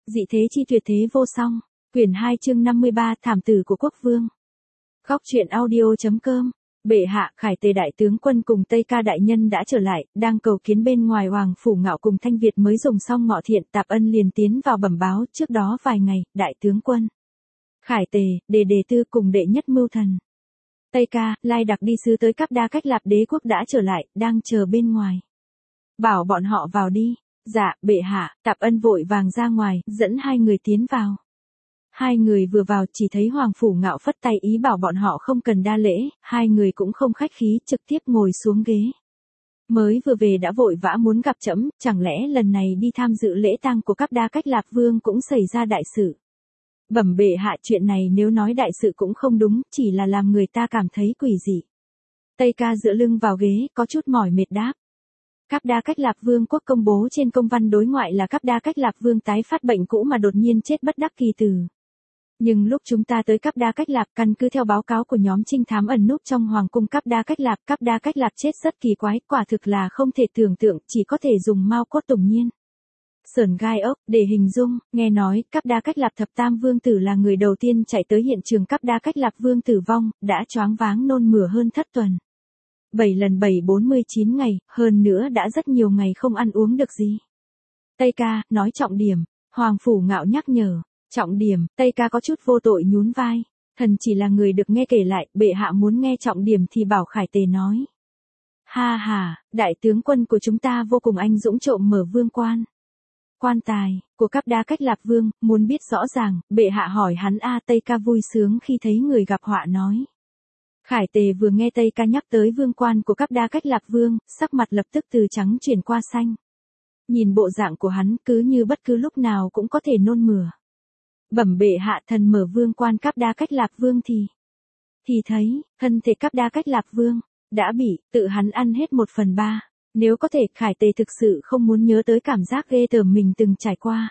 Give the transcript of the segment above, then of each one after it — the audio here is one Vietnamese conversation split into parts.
Dị thế chi tuyệt thế vô song. Quyển 2 chương 53 Thảm tử của quốc vương. Góc truyện audio.com. Bệ hạ, Khải Tề đại tướng quân cùng Tây Ca đại nhân đã trở lại, đang cầu kiến bên ngoài Hoàng phủ Ngạo cùng Thanh Việt mới dùng xong ngọ thiện. Tạp Ân liền tiến vào bẩm báo, trước đó vài ngày, đại tướng quân Khải Tề, đề tư cùng đệ nhất mưu thần Tây Ca, lai đặc đi sứ tới Cáp Đa Cách Lạp đế quốc đã trở lại, đang chờ bên ngoài. Bảo bọn họ vào đi. Dạ, bệ hạ. Tạp Ân vội vàng ra ngoài, dẫn hai người tiến vào. Hai người vừa vào chỉ thấy Hoàng phủ Ngạo phất tay ý bảo bọn họ không cần đa lễ, hai người cũng không khách khí, trực tiếp ngồi xuống ghế. Mới vừa về đã vội vã muốn gặp trẫm, chẳng lẽ lần này đi tham dự lễ tang của Cáp Đa Cách Lạp vương cũng xảy ra đại sự. Bẩm bệ hạ, chuyện này nếu nói đại sự cũng không đúng, chỉ là làm người ta cảm thấy quỷ dị. Tây Ca dựa lưng vào ghế, có chút mỏi mệt đáp. Cáp Đa Cách Lạp vương quốc công bố trên công văn đối ngoại là Cáp Đa Cách Lạp vương tái phát bệnh cũ mà đột nhiên chết bất đắc kỳ tử. Nhưng lúc chúng ta tới Cáp Đa Cách Lạp, căn cứ theo báo cáo của nhóm trinh thám ẩn núp trong hoàng cung Cáp Đa Cách Lạp chết rất kỳ quái, quả thực là không thể tưởng tượng, chỉ có thể dùng mao cốt tùng nhiên sởn gai ốc để hình dung. Nghe nói Cáp Đa Cách Lạp thập tam vương tử là người đầu tiên chạy tới hiện trường Cáp Đa Cách Lạp vương tử vong, đã choáng váng nôn mửa hơn thất tuần. 7 lần 49 ngày, hơn nữa đã rất nhiều ngày không ăn uống được gì. Tây Ca, nói trọng điểm. Hoàng phủ Ngạo nhắc nhở. Trọng điểm. Tây Ca có chút vô tội nhún vai. Thần chỉ là người được nghe kể lại, bệ hạ muốn nghe trọng điểm thì bảo Khải Tề nói. Ha ha, đại tướng quân của chúng ta vô cùng anh dũng trộm mở vương quan. Quan tài của Cáp Đa Cách Lạp vương, muốn biết rõ ràng, bệ hạ hỏi hắn Tây Ca vui sướng khi thấy người gặp họa nói. Khải Tề vừa nghe Tây Ca nhắc tới vương quan của Cáp Đa Cách Lạp vương, sắc mặt lập tức từ trắng chuyển qua xanh. Nhìn bộ dạng của hắn, cứ như bất cứ lúc nào cũng có thể nôn mửa. Bẩm bệ hạ, thần mở vương quan Cáp Đa Cách Lạp vương thì thấy, thân thể Cáp Đa Cách Lạp vương đã bị tự hắn ăn hết 1/3. Nếu có thể, Khải Tề thực sự không muốn nhớ tới cảm giác ghê tởm mình từng trải qua.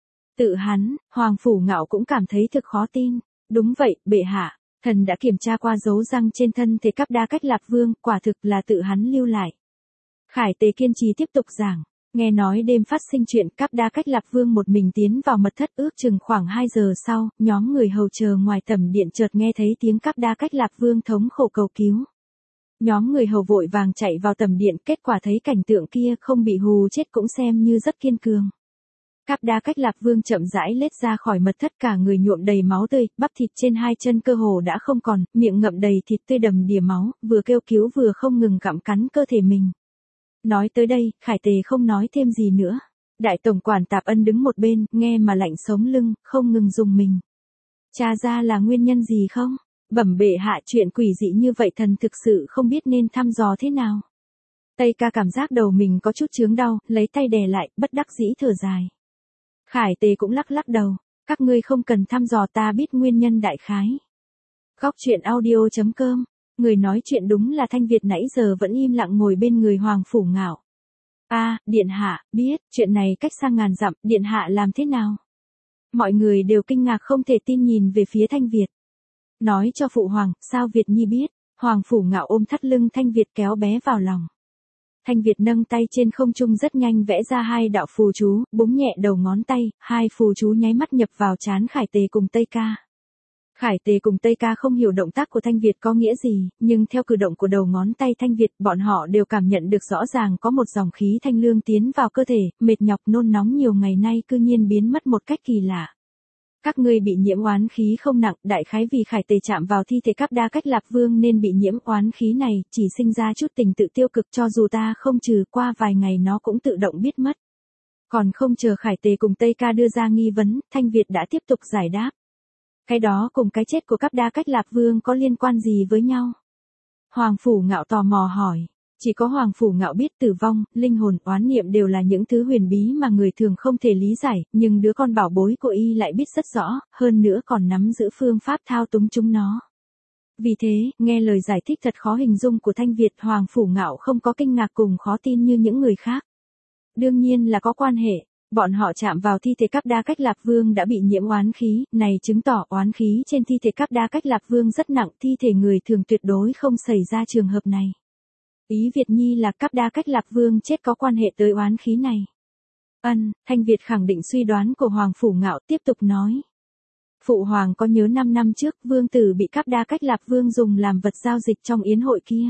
Tự hắn, Hoàng phủ Ngạo cũng cảm thấy thực khó tin. Đúng vậy, bệ hạ. Thần đã kiểm tra qua dấu răng trên thân thể Cáp Đa Cách Lạp vương, quả thực là tự hắn lưu lại. Khải Tề kiên trì tiếp tục giảng. Nghe nói đêm phát sinh chuyện Cáp Đa Cách Lạp vương một mình tiến vào mật thất, ước chừng khoảng 2 giờ sau, nhóm người hầu chờ ngoài tẩm điện chợt nghe thấy tiếng Cáp Đa Cách Lạp vương thống khổ cầu cứu. Nhóm người hầu vội vàng chạy vào tẩm điện, kết quả thấy cảnh tượng kia không bị hù chết cũng xem như rất kiên cường. Cáp Đa Cách Lạp vương chậm rãi lết ra khỏi mật thất, cả người nhuộm đầy máu tươi, bắp thịt trên hai chân cơ hồ đã không còn, miệng ngậm đầy thịt tươi đầm đìa máu, vừa kêu cứu vừa không ngừng gặm cắn cơ thể mình. Nói tới đây, Khải Tề không nói thêm gì nữa. Đại tổng quản Tạp Ân đứng một bên, nghe mà lạnh sống lưng, không ngừng rùng mình. Tra ra là nguyên nhân gì không? Bẩm bệ hạ, chuyện quỷ dị như vậy thần thực sự không biết nên thăm dò thế nào. Tây Ca cảm giác đầu mình có chút chướng đau, lấy tay đè lại, bất đắc dĩ thở dài. Khải Tề cũng lắc lắc đầu. Các ngươi không cần thăm dò, ta biết nguyên nhân đại khái. Góc truyện audio.com. Người nói chuyện đúng là Thanh Việt, nãy giờ vẫn im lặng ngồi bên người Hoàng phủ Ngạo. Điện hạ, biết, chuyện này cách xa ngàn dặm, điện hạ làm thế nào? Mọi người đều kinh ngạc không thể tin nhìn về phía Thanh Việt. Nói cho phụ hoàng, sao Việt Nhi biết? Hoàng phủ Ngạo ôm thắt lưng Thanh Việt kéo bé vào lòng. Thanh Việt nâng tay trên không trung rất nhanh vẽ ra 2 đạo phù chú, búng nhẹ đầu ngón tay, 2 phù chú nháy mắt nhập vào trán Khải Tề cùng Tây Ca. Khải Tề cùng Tây Ca không hiểu động tác của Thanh Việt có nghĩa gì, nhưng theo cử động của đầu ngón tay Thanh Việt, bọn họ đều cảm nhận được rõ ràng có một dòng khí thanh lương tiến vào cơ thể, mệt nhọc nôn nóng nhiều ngày nay cư nhiên biến mất một cách kỳ lạ. Các ngươi bị nhiễm oán khí không nặng, đại khái vì Khải Tề chạm vào thi thể Cáp Đa Cách Lạp vương nên bị nhiễm oán khí này, chỉ sinh ra chút tình tự tiêu cực, cho dù ta không trừ, qua vài ngày nó cũng tự động biết mất. Còn không chờ Khải Tề cùng Tây Ca đưa ra nghi vấn, Thanh Việt đã tiếp tục giải đáp. Cái đó cùng cái chết của Cáp Đa Cách Lạp vương có liên quan gì với nhau? Hoàng phủ Ngạo tò mò hỏi. Chỉ có Hoàng phủ Ngạo biết tử vong, linh hồn, oán niệm đều là những thứ huyền bí mà người thường không thể lý giải, nhưng đứa con bảo bối của y lại biết rất rõ, hơn nữa còn nắm giữ phương pháp thao túng chúng nó. Vì thế, nghe lời giải thích thật khó hình dung của Thanh Việt, Hoàng phủ Ngạo không có kinh ngạc cùng khó tin như những người khác. Đương nhiên là có quan hệ. Bọn họ chạm vào thi thể Cáp Đa Cách Lạp vương đã bị nhiễm oán khí, này chứng tỏ oán khí trên thi thể Cáp Đa Cách Lạp vương rất nặng, thi thể người thường tuyệt đối không xảy ra trường hợp này. Ý Việt Nhi là Cáp Đa Cách Lạp vương chết có quan hệ tới oán khí này. Thanh Việt khẳng định suy đoán của Hoàng Phủ Ngạo, tiếp tục nói. Phụ hoàng có nhớ 5 năm trước vương tử bị cắp Đa Cách Lạp Vương dùng làm vật giao dịch trong yến hội kia?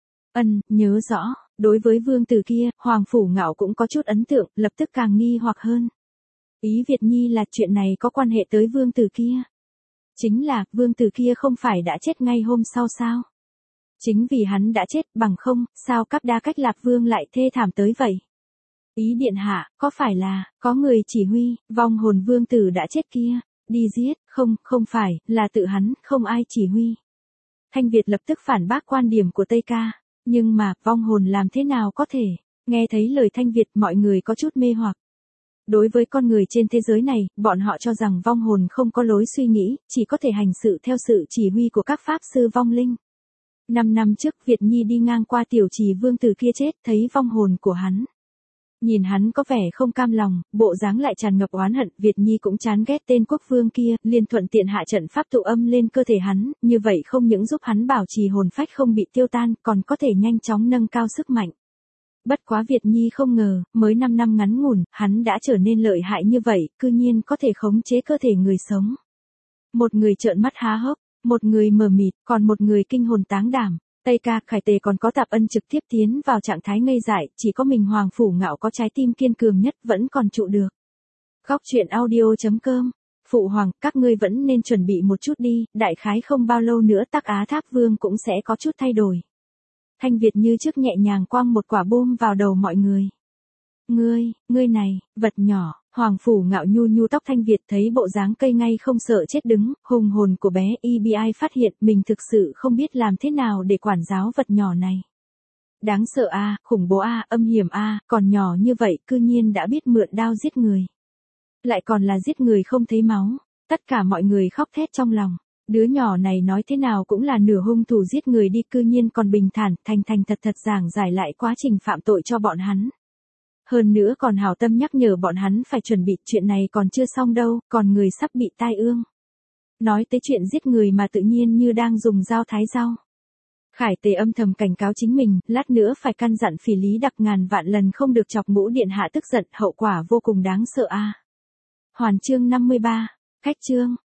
Nhớ rõ, đối với vương tử kia, Hoàng Phủ Ngạo cũng có chút ấn tượng, lập tức càng nghi hoặc hơn. Ý Việt Nhi là chuyện này có quan hệ tới vương tử kia. Chính là, vương tử kia không phải đã chết ngay hôm sau sao? Chính vì hắn đã chết, bằng không, sao cắp Đa Cách Lạp Vương lại thê thảm tới vậy? Ý điện hạ, có phải là, có người chỉ huy, vong hồn vương tử đã chết kia, đi giết, không phải, là tự hắn, không ai chỉ huy. Thanh Việt lập tức phản bác quan điểm của Tây Ca, nhưng mà, vong hồn làm thế nào có thể? Nghe thấy lời Thanh Việt mọi người có chút mê hoặc. Đối với con người trên thế giới này, bọn họ cho rằng vong hồn không có lối suy nghĩ, chỉ có thể hành sự theo sự chỉ huy của các pháp sư vong linh. 5 năm trước Việt Nhi đi ngang qua tiểu trì vương tử kia chết, thấy vong hồn của hắn. Nhìn hắn có vẻ không cam lòng, bộ dáng lại tràn ngập oán hận, Việt Nhi cũng chán ghét tên quốc vương kia, liền thuận tiện hạ trận pháp tụ âm lên cơ thể hắn, như vậy không những giúp hắn bảo trì hồn phách không bị tiêu tan, còn có thể nhanh chóng nâng cao sức mạnh. Bất quá Việt Nhi không ngờ, mới 5 năm ngắn ngủn, hắn đã trở nên lợi hại như vậy, cư nhiên có thể khống chế cơ thể người sống. Một người trợn mắt há hốc, một người mờ mịt, còn một người kinh hồn táng đảm. Tây Ca, Khải Tề còn có Tạp Ân trực tiếp tiến vào trạng thái ngây dại, chỉ có mình Hoàng Phủ Ngạo có trái tim kiên cường nhất vẫn còn trụ được. Góc truyện audio.com. Phụ hoàng, các ngươi vẫn nên chuẩn bị một chút đi, đại khái không bao lâu nữa Tắc Á Tháp Vương cũng sẽ có chút thay đổi. Thanh Việt như trước nhẹ nhàng quăng một quả bom vào đầu mọi người. Ngươi này, vật nhỏ. Hoàng Phủ Ngạo nhu tóc Thanh Việt thấy bộ dáng cây ngay không sợ chết đứng, hùng hồn của bé EBI phát hiện mình thực sự không biết làm thế nào để quản giáo vật nhỏ này. Đáng sợ a, khủng bố a, âm hiểm a, còn nhỏ như vậy cư nhiên đã biết mượn đao giết người. Lại còn là giết người không thấy máu, tất cả mọi người khóc thét trong lòng. Đứa nhỏ này nói thế nào cũng là nửa hung thủ giết người đi, cư nhiên còn bình thản, thành thật giảng giải lại quá trình phạm tội cho bọn hắn. Hơn nữa còn hảo tâm nhắc nhở bọn hắn phải chuẩn bị, chuyện này còn chưa xong đâu, còn người sắp bị tai ương. Nói tới chuyện giết người mà tự nhiên như đang dùng dao thái rau. Khải Tề âm thầm cảnh cáo chính mình, lát nữa phải căn dặn Phỉ Lý Đặc ngàn vạn lần không được chọc Ngũ điện hạ tức giận, hậu quả vô cùng đáng sợ a. Hoàn chương 53, khách chương.